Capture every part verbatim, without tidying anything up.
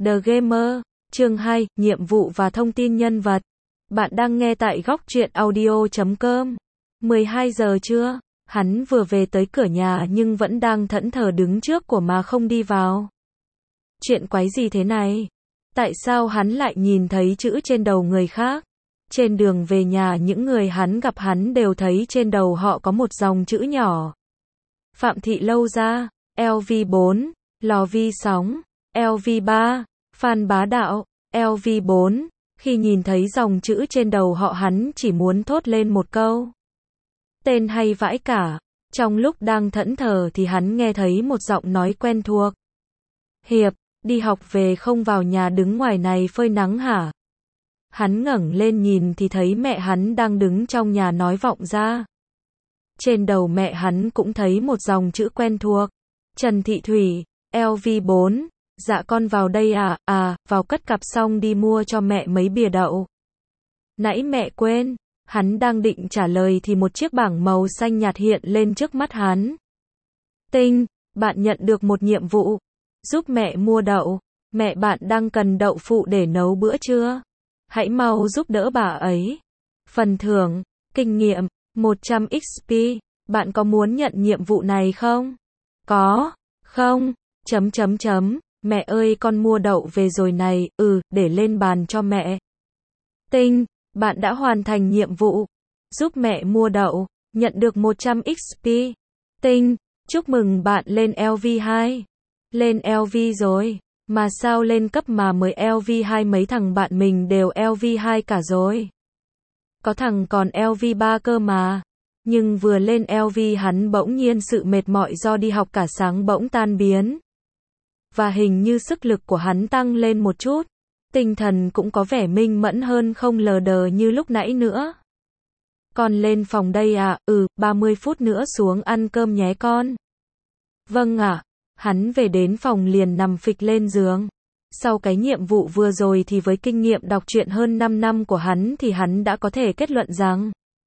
The Gamer, chương hai, nhiệm vụ và thông tin nhân vật. Bạn đang nghe tại góc truyện audio chấm com. mười hai giờ trưa, hắn vừa về tới cửa nhà nhưng vẫn đang thẫn thờ đứng trước của mà không đi vào. Chuyện quái gì thế này? Tại sao hắn lại nhìn thấy chữ trên đầu người khác? Trên đường về nhà những người hắn gặp hắn đều thấy trên đầu họ có một dòng chữ nhỏ. Phạm Thị Lâu Gia, L V bốn, Lò Vi Sóng, L V ba, Phan Bá Đạo, L V bốn. Khi nhìn thấy dòng chữ trên đầu họ hắn chỉ muốn thốt lên một câu. Tên hay vãi cả. Trong lúc đang thẫn thờ thì hắn nghe thấy một giọng nói quen thuộc. Hiệp, đi học về không vào nhà đứng ngoài này phơi nắng hả? Hắn ngẩng lên nhìn thì thấy mẹ hắn đang đứng trong nhà nói vọng ra. Trên đầu mẹ hắn cũng thấy một dòng chữ quen thuộc. Trần Thị Thủy, L V bốn. Dạ con vào đây à, à, vào cất cặp xong đi mua cho mẹ mấy bìa đậu. Nãy mẹ quên, hắn đang định trả lời thì một chiếc bảng màu xanh nhạt hiện lên trước mắt hắn. Tinh, bạn nhận được một nhiệm vụ. Giúp mẹ mua đậu. Mẹ bạn đang cần đậu phụ để nấu bữa trưa. Hãy mau giúp đỡ bà ấy. Phần thưởng, kinh nghiệm, một trăm X P. Bạn có muốn nhận nhiệm vụ này không? Có, không, chấm chấm chấm. Mẹ ơi con mua đậu về rồi này, ừ, để lên bàn cho mẹ. Tinh, bạn đã hoàn thành nhiệm vụ. Giúp mẹ mua đậu, nhận được một trăm X P. Tinh, chúc mừng bạn lên L V hai. Lên L V rồi, mà sao lên cấp mà mới L V hai mấy thằng bạn mình đều L V hai cả rồi. Có thằng còn L V ba cơ mà. Nhưng vừa lên L V hắn bỗng nhiên sự mệt mỏi do đi học cả sáng bỗng tan biến. Và hình như sức lực của hắn tăng lên một chút. Tinh thần cũng có vẻ minh mẫn hơn không lờ đờ như lúc nãy nữa. Con lên phòng đây à, ừ, ba mươi phút nữa xuống ăn cơm nhé con. Vâng ạ. À. Hắn về đến phòng liền nằm phịch lên giường. Sau cái nhiệm vụ vừa rồi thì với kinh nghiệm đọc truyện hơn năm năm của hắn thì hắn đã có thể kết luận rằng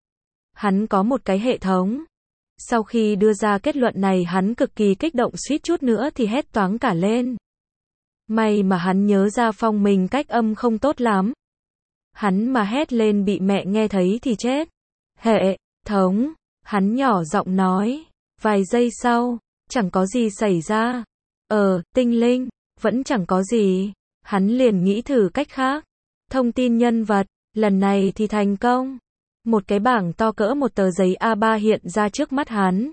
hắn có một cái hệ thống. Sau khi đưa ra kết luận này hắn cực kỳ kích động suýt chút nữa thì hét toáng cả lên. May mà hắn nhớ ra Phong mình cách âm không tốt lắm. Hắn mà hét lên bị mẹ nghe thấy thì chết. Hệ thống, hắn nhỏ giọng nói. Vài giây sau, chẳng có gì xảy ra. Ờ, tinh linh, vẫn chẳng có gì. Hắn liền nghĩ thử cách khác. Thông tin nhân vật, lần này thì thành công. Một cái bảng to cỡ một tờ giấy A ba hiện ra trước mắt hắn.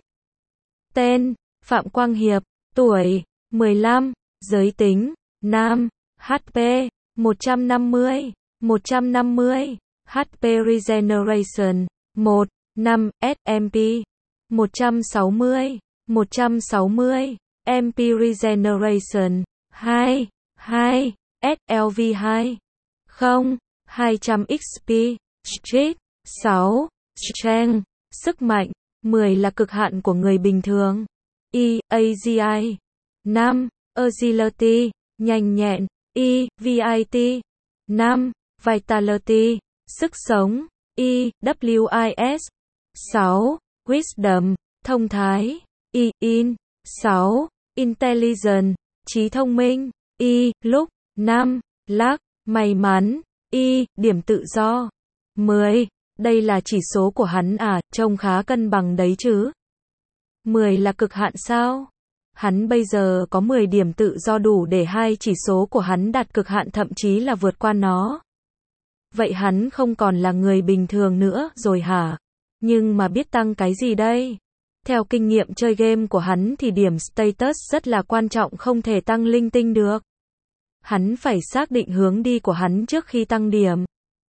Tên, Phạm Quang Hiệp, tuổi, mười lăm, giới tính, nam, H P, một trăm năm mươi, một trăm năm mươi, H P Regeneration, một, năm, S M P, một trăm sáu mươi, một trăm sáu mươi, M P Regeneration, hai, hai, S L V hai, không, hai trăm X P, Street, sáu, Strength, sức mạnh, mười là cực hạn của người bình thường. E, A G I, năm, Agility, nhanh nhẹn. E, V I T, năm, Vitality, sức sống. E, W I S, sáu, Wisdom, thông thái. E, In, sáu, Intelligence, trí thông minh. E, Lúc, năm, Luck, may mắn. E, điểm tự do, mười. Đây là chỉ số của hắn à, trông khá cân bằng đấy chứ. mười là cực hạn sao? Hắn bây giờ có mười điểm tự do đủ để hai chỉ số của hắn đạt cực hạn thậm chí là vượt qua nó. Vậy hắn không còn là người bình thường nữa rồi hả? Nhưng mà biết tăng cái gì đây? Theo kinh nghiệm chơi game của hắn thì điểm status rất là quan trọng không thể tăng linh tinh được. Hắn phải xác định hướng đi của hắn trước khi tăng điểm.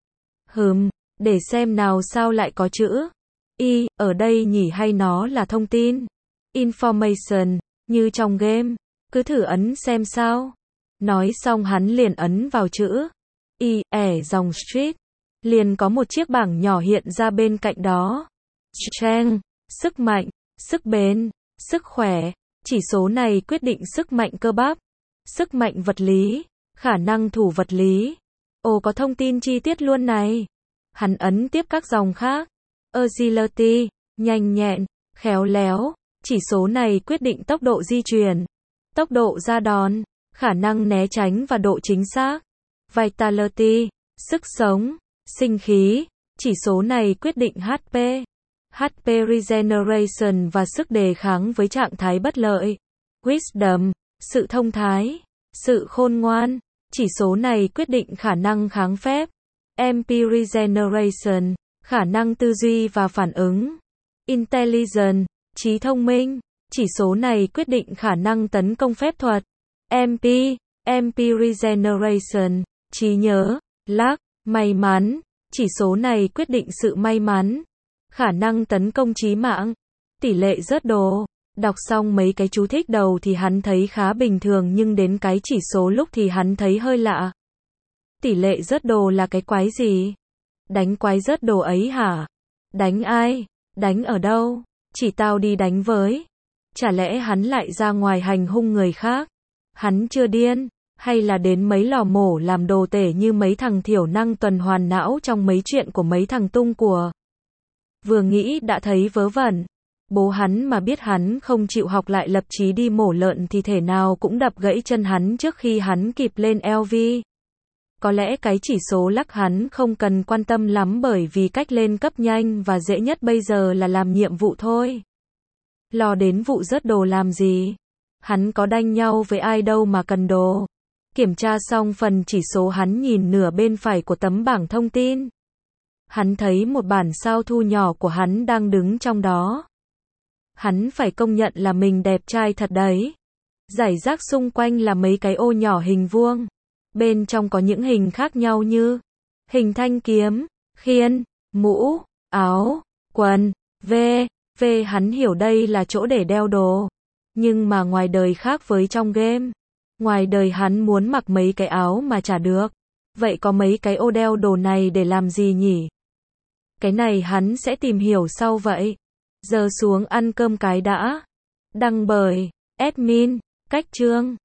Hừm. Để xem nào sao lại có chữ Y ở đây nhỉ hay nó là thông tin. Information, như trong game. Cứ thử ấn xem sao. Nói xong hắn liền ấn vào chữ Y, ẻ dòng street. Liền có một chiếc bảng nhỏ hiện ra bên cạnh đó. Strength, sức mạnh, sức bền, sức khỏe. Chỉ số này quyết định sức mạnh cơ bắp. Sức mạnh vật lý, khả năng thủ vật lý. Ồ có thông tin chi tiết luôn này. Hắn ấn tiếp các dòng khác. Agility, nhanh nhẹn, khéo léo. Chỉ số này quyết định tốc độ di chuyển, tốc độ ra đòn, khả năng né tránh và độ chính xác. Vitality, sức sống, sinh khí, chỉ số này quyết định hát pê. hát pê Regeneration và sức đề kháng với trạng thái bất lợi. Wisdom, sự thông thái, sự khôn ngoan, chỉ số này quyết định khả năng kháng phép. em pê Regeneration, khả năng tư duy và phản ứng. Intelligence, trí thông minh, chỉ số này quyết định khả năng tấn công phép thuật. em pê, em pê Regeneration, trí nhớ, luck, may mắn, chỉ số này quyết định sự may mắn. Khả năng tấn công chí mạng. Tỷ lệ rớt đồ. Đọc xong mấy cái chú thích đầu thì hắn thấy khá bình thường nhưng đến cái chỉ số lúc thì hắn thấy hơi lạ. Tỷ lệ rớt đồ là cái quái gì? Đánh quái rớt đồ ấy hả? Đánh ai? Đánh ở đâu? Chỉ tao đi đánh với. Chả lẽ hắn lại ra ngoài hành hung người khác? Hắn chưa điên? Hay là đến mấy lò mổ làm đồ tể như mấy thằng thiểu năng tuần hoàn não trong mấy chuyện của mấy thằng tung của? Vừa nghĩ đã thấy vớ vẩn. Bố hắn mà biết hắn không chịu học lại lập chí đi mổ lợn thì thể nào cũng đập gãy chân hắn trước khi hắn kịp lên lờ vê. Có lẽ cái chỉ số lắc hắn không cần quan tâm lắm bởi vì cách lên cấp nhanh và dễ nhất bây giờ là làm nhiệm vụ thôi. Lo đến vụ rớt đồ làm gì? Hắn có đanh nhau với ai đâu mà cần đồ. Kiểm tra xong phần chỉ số hắn nhìn nửa bên phải của tấm bảng thông tin. Hắn thấy một bản sao thu nhỏ của hắn đang đứng trong đó. Hắn phải công nhận là mình đẹp trai thật đấy. Rải rác xung quanh là mấy cái ô nhỏ hình vuông. Bên trong có những hình khác nhau như hình thanh kiếm, khiên, mũ, áo, quần, v, v hắn hiểu đây là chỗ để đeo đồ. Nhưng mà ngoài đời khác với trong game. Ngoài đời hắn muốn mặc mấy cái áo mà chả được. Vậy có mấy cái ô đeo đồ này để làm gì nhỉ? Cái này hắn sẽ tìm hiểu sau vậy. Giờ xuống ăn cơm cái đã. Đăng bởi admin, cách chương.